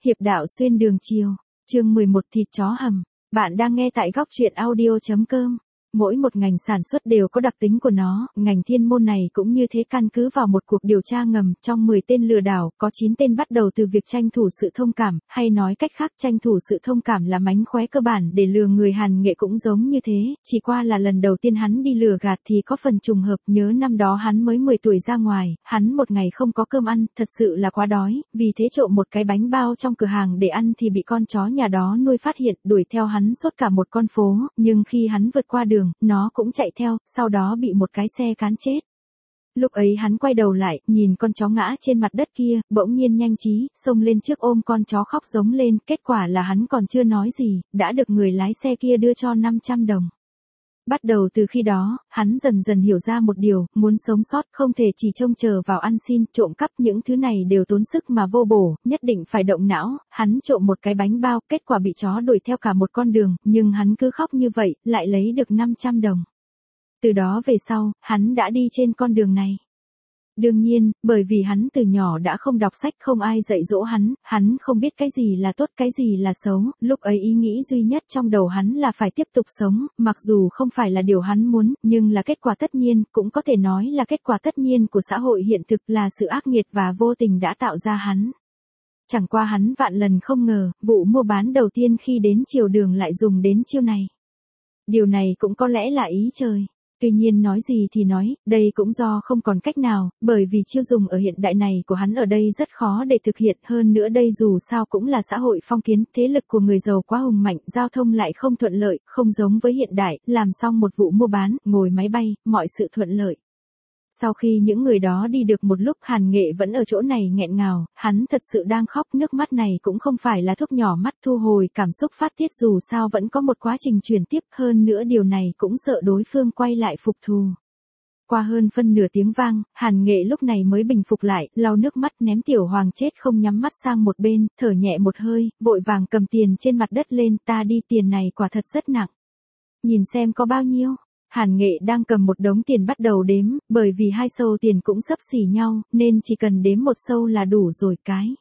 Hiệp đạo xuyên đường chiều, chương 11 thịt chó hầm. Bạn đang nghe tại góc truyện audio.com. Mỗi một ngành sản xuất đều có đặc tính của nó, ngành thiên môn này cũng như thế. Căn cứ vào một cuộc điều tra ngầm, trong 10 tên lừa đảo, có 9 tên bắt đầu từ việc tranh thủ sự thông cảm, hay nói cách khác tranh thủ sự thông cảm là mánh khóe cơ bản để lừa người. Hàn Nghệ cũng giống như thế, chỉ qua là lần đầu tiên hắn đi lừa gạt thì có phần trùng hợp. Nhớ năm đó hắn mới 10 tuổi ra ngoài, hắn một ngày không có cơm ăn, thật sự là quá đói, vì thế trộm một cái bánh bao trong cửa hàng để ăn thì bị con chó nhà đó nuôi phát hiện, đuổi theo hắn suốt cả một con phố, nhưng khi hắn vượt qua đường, nó cũng chạy theo, sau đó bị một cái xe cán chết. Lúc ấy hắn quay đầu lại, nhìn con chó ngã trên mặt đất kia, bỗng nhiên nhanh trí, xông lên trước ôm con chó khóc giống lên. Kết quả là hắn còn chưa nói gì, đã được người lái xe kia đưa cho 500 đồng. Bắt đầu từ khi đó, hắn dần dần hiểu ra một điều, muốn sống sót không thể chỉ trông chờ vào ăn xin, trộm cắp những thứ này đều tốn sức mà vô bổ, nhất định phải động não. Hắn trộm một cái bánh bao, kết quả bị chó đuổi theo cả một con đường, nhưng hắn cứ khóc như vậy, lại lấy được 500 đồng. Từ đó về sau, hắn đã đi trên con đường này. Đương nhiên, bởi vì hắn từ nhỏ đã không đọc sách, không ai dạy dỗ hắn không biết cái gì là tốt, cái gì là xấu. Lúc ấy ý nghĩ duy nhất trong đầu hắn là phải tiếp tục sống, mặc dù không phải là điều hắn muốn, nhưng là kết quả tất nhiên, cũng có thể nói là kết quả tất nhiên của xã hội hiện thực, là sự ác nghiệt và vô tình đã tạo ra hắn. Chẳng qua hắn vạn lần không ngờ, vụ mua bán đầu tiên khi đến chiều đường lại dùng đến chiêu này. Điều này cũng có lẽ là ý trời. Tuy nhiên nói gì thì nói, đây cũng do không còn cách nào, bởi vì chiêu dùng ở hiện đại này của hắn ở đây rất khó để thực hiện. Hơn nữa đây dù sao cũng là xã hội phong kiến, thế lực của người giàu quá hùng mạnh, giao thông lại không thuận lợi, không giống với hiện đại, làm xong một vụ mua bán, ngồi máy bay, mọi sự thuận lợi. Sau khi những người đó đi được một lúc, Hàn Nghệ vẫn ở chỗ này nghẹn ngào, hắn thật sự đang khóc. Nước mắt này cũng không phải là thuốc nhỏ mắt thu hồi cảm xúc phát tiết, dù sao vẫn có một quá trình chuyển tiếp, hơn nữa điều này cũng sợ đối phương quay lại phục thù. Qua hơn phân nửa tiếng vang, Hàn Nghệ lúc này mới bình phục lại, lau nước mắt, ném Tiểu Hoàng chết không nhắm mắt sang một bên, thở nhẹ một hơi, vội vàng cầm tiền trên mặt đất lên. Ta đi, tiền này quả thật rất nặng. Nhìn xem có bao nhiêu. Hàn Nghệ đang cầm một đống tiền bắt đầu đếm, bởi vì hai xâu tiền cũng xấp xỉ nhau, nên chỉ cần đếm một xâu là đủ rồi.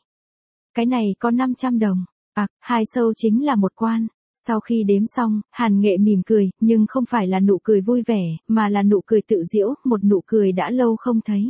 Cái này có 500 đồng. Hai xâu chính là một quan. Sau khi đếm xong, Hàn Nghệ mỉm cười, nhưng không phải là nụ cười vui vẻ, mà là nụ cười tự giễu, một nụ cười đã lâu không thấy.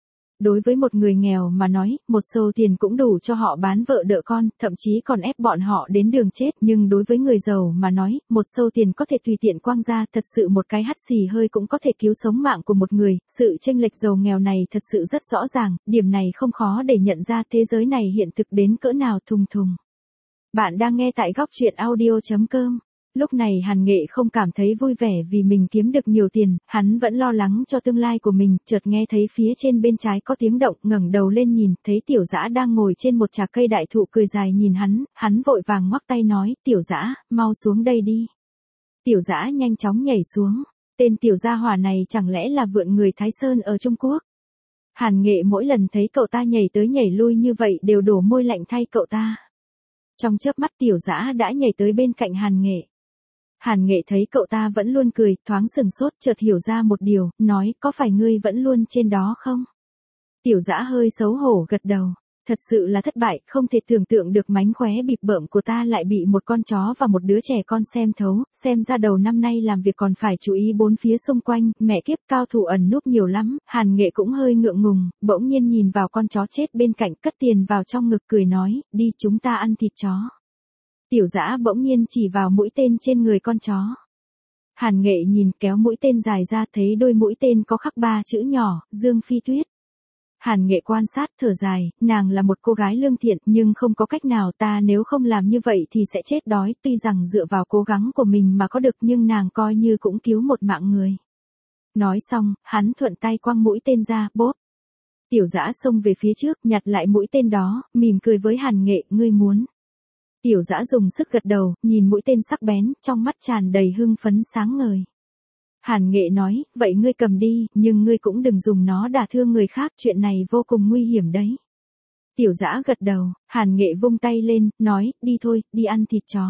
Đối với một người nghèo mà nói, một xâu tiền cũng đủ cho họ bán vợ đỡ con, thậm chí còn ép bọn họ đến đường chết. Nhưng đối với người giàu mà nói, một xâu tiền có thể tùy tiện quăng ra, thật sự một cái hắt xì hơi cũng có thể cứu sống mạng của một người. Sự chênh lệch giàu nghèo này thật sự rất rõ ràng, điểm này không khó để nhận ra. Thế giới này hiện thực đến cỡ nào. Thùng thùng. Bạn đang nghe tại góc truyện audio.com. Lúc này Hàn Nghệ không cảm thấy vui vẻ vì mình kiếm được nhiều tiền, hắn vẫn lo lắng cho tương lai của mình. Chợt nghe thấy phía trên bên trái có tiếng động, ngẩng đầu lên nhìn, thấy Tiểu Dã đang ngồi trên một chạc cây đại thụ cười dài nhìn hắn vội vàng ngoắc tay nói, Tiểu Dã, mau xuống đây đi. Tiểu Dã nhanh chóng nhảy xuống, tên tiểu gia hỏa này chẳng lẽ là vượn người Thái Sơn ở Trung Quốc. Hàn Nghệ mỗi lần thấy cậu ta nhảy tới nhảy lui như vậy đều đổ môi lạnh thay cậu ta. Trong chớp mắt Tiểu Dã đã nhảy tới bên cạnh Hàn Nghệ. Hàn Nghệ thấy cậu ta vẫn luôn cười, thoáng sừng sốt, chợt hiểu ra một điều, nói, có phải ngươi vẫn luôn trên đó không? Tiểu Dã hơi xấu hổ gật đầu. Thật sự là thất bại, không thể tưởng tượng được mánh khóe bịp bợm của ta lại bị một con chó và một đứa trẻ con xem thấu. Xem ra đầu năm nay làm việc còn phải chú ý bốn phía xung quanh, mẹ kiếp, cao thủ ẩn núp nhiều lắm. Hàn Nghệ cũng hơi ngượng ngùng, bỗng nhiên nhìn vào con chó chết bên cạnh, cất tiền vào trong ngực cười nói, đi chúng ta ăn thịt chó. Tiểu Dã bỗng nhiên chỉ vào mũi tên trên người con chó. Hàn Nghệ nhìn, kéo mũi tên dài ra, thấy đôi mũi tên có khắc 3 chữ nhỏ, Dương Phi Tuyết. Hàn Nghệ quan sát, thở dài, nàng là một cô gái lương thiện, nhưng không có cách nào, ta nếu không làm như vậy thì sẽ chết đói. Tuy rằng dựa vào cố gắng của mình mà có được, nhưng nàng coi như cũng cứu một mạng người. Nói xong, hắn thuận tay quăng mũi tên ra, bốp. Tiểu Dã xông về phía trước, nhặt lại mũi tên đó, mỉm cười với Hàn Nghệ, ngươi muốn. Tiểu Dã dùng sức gật đầu, nhìn mũi tên sắc bén, trong mắt tràn đầy hưng phấn sáng ngời. Hàn Nghệ nói, vậy ngươi cầm đi, nhưng ngươi cũng đừng dùng nó đả thương người khác, chuyện này vô cùng nguy hiểm đấy. Tiểu Dã gật đầu, Hàn Nghệ vung tay lên, nói, đi thôi, đi ăn thịt chó.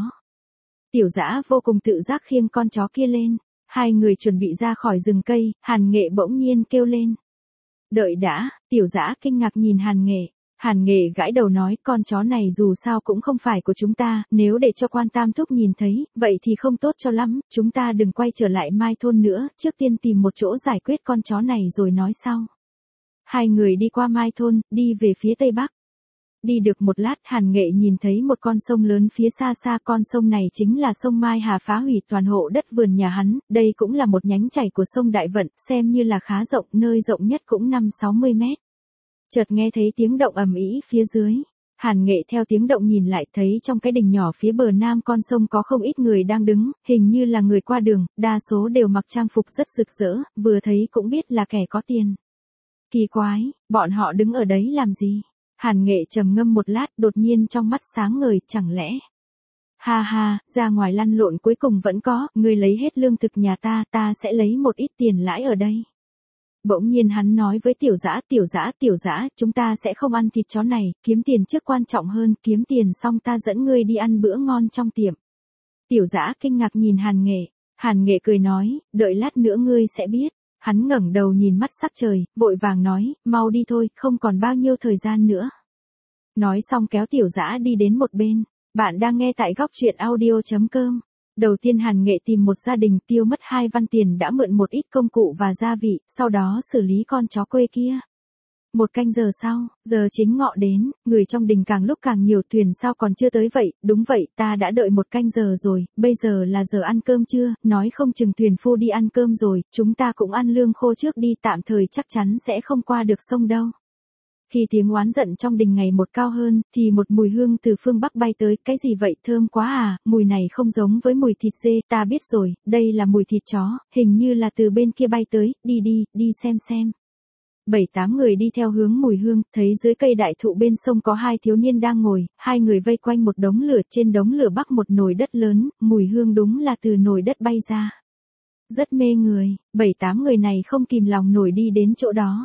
Tiểu Dã vô cùng tự giác khiêng con chó kia lên. Hai người chuẩn bị ra khỏi rừng cây, Hàn Nghệ bỗng nhiên kêu lên. Đợi đã, Tiểu Dã kinh ngạc nhìn Hàn Nghệ. Hàn Nghệ gãi đầu nói, con chó này dù sao cũng không phải của chúng ta, nếu để cho Quan Tam Thúc nhìn thấy, vậy thì không tốt cho lắm, chúng ta đừng quay trở lại Mai Thôn nữa, trước tiên tìm một chỗ giải quyết con chó này rồi nói sau. Hai người đi qua Mai Thôn, đi về phía tây bắc. Đi được một lát, Hàn Nghệ nhìn thấy một con sông lớn phía xa xa, con sông này chính là sông Mai Hà phá hủy toàn hộ đất vườn nhà hắn, đây cũng là một nhánh chảy của sông Đại Vận, xem như là khá rộng, nơi rộng nhất cũng 5-60 mét. Chợt nghe thấy tiếng động ầm ĩ phía dưới. Hàn Nghệ theo tiếng động nhìn lại, thấy trong cái đình nhỏ phía bờ nam con sông có không ít người đang đứng, hình như là người qua đường, đa số đều mặc trang phục rất rực rỡ, vừa thấy cũng biết là kẻ có tiền. Kỳ quái, bọn họ đứng ở đấy làm gì? Hàn Nghệ trầm ngâm một lát, đột nhiên trong mắt sáng ngời, chẳng lẽ? Ha ha, ra ngoài lăn lộn cuối cùng vẫn có, ngươi lấy hết lương thực nhà ta sẽ lấy một ít tiền lãi ở đây. Bỗng nhiên hắn nói với Tiểu Dã, chúng ta sẽ không ăn thịt chó này, kiếm tiền trước quan trọng hơn, kiếm tiền xong ta dẫn ngươi đi ăn bữa ngon trong tiệm. Tiểu Dã kinh ngạc nhìn Hàn Nghệ cười nói, đợi lát nữa ngươi sẽ biết. Hắn ngẩng đầu nhìn mắt sắc trời, vội vàng nói, mau đi thôi, không còn bao nhiêu thời gian nữa. Nói xong kéo Tiểu Dã đi đến một bên. Bạn đang nghe tại góc truyện audio.com. Đầu tiên Hàn Nghệ tìm một gia đình tiêu mất 2 văn tiền đã mượn một ít công cụ và gia vị, sau đó xử lý con chó quê kia. 1 canh giờ sau, giờ chính ngọ đến, người trong đình càng lúc càng nhiều, thuyền sao còn chưa tới vậy, đúng vậy, ta đã đợi 1 canh giờ rồi, bây giờ là giờ ăn cơm trưa, nói không chừng thuyền phu đi ăn cơm rồi, chúng ta cũng ăn lương khô trước đi, tạm thời chắc chắn sẽ không qua được sông đâu. Khi tiếng oán giận trong đình ngày một cao hơn, thì một mùi hương từ phương Bắc bay tới, cái gì vậy, thơm quá à, mùi này không giống với mùi thịt dê, ta biết rồi, đây là mùi thịt chó, hình như là từ bên kia bay tới, đi xem. 7-8 người đi theo hướng mùi hương, thấy dưới cây đại thụ bên sông có 2 thiếu niên đang ngồi, 2 người vây quanh một đống lửa, trên đống lửa bắc một nồi đất lớn, mùi hương đúng là từ nồi đất bay ra. Rất mê người, 7-8 người này không kìm lòng nổi đi đến chỗ đó.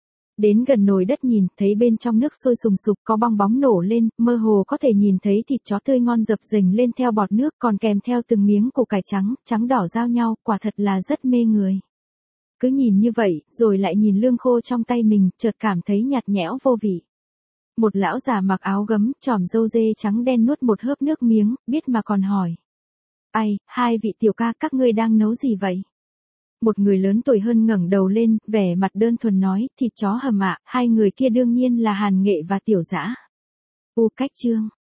Đến gần nồi đất nhìn, thấy bên trong nước sôi sùng sục, có bong bóng nổ lên, mơ hồ có thể nhìn thấy thịt chó tươi ngon dập dềnh lên theo bọt nước, còn kèm theo từng miếng củ cải trắng đỏ giao nhau, quả thật là rất mê người. Cứ nhìn như vậy, rồi lại nhìn lương khô trong tay mình, chợt cảm thấy nhạt nhẽo vô vị. Một lão già mặc áo gấm, tròm râu dê trắng đen nuốt một hớp nước miếng, biết mà còn hỏi. Ai, 2 vị tiểu ca, các ngươi đang nấu gì vậy? Một người lớn tuổi hơn ngẩng đầu lên, vẻ mặt đơn thuần nói, thịt chó hầm ạ. 2 người kia đương nhiên là Hàn Nghệ và Tiểu Dã. Cách chương.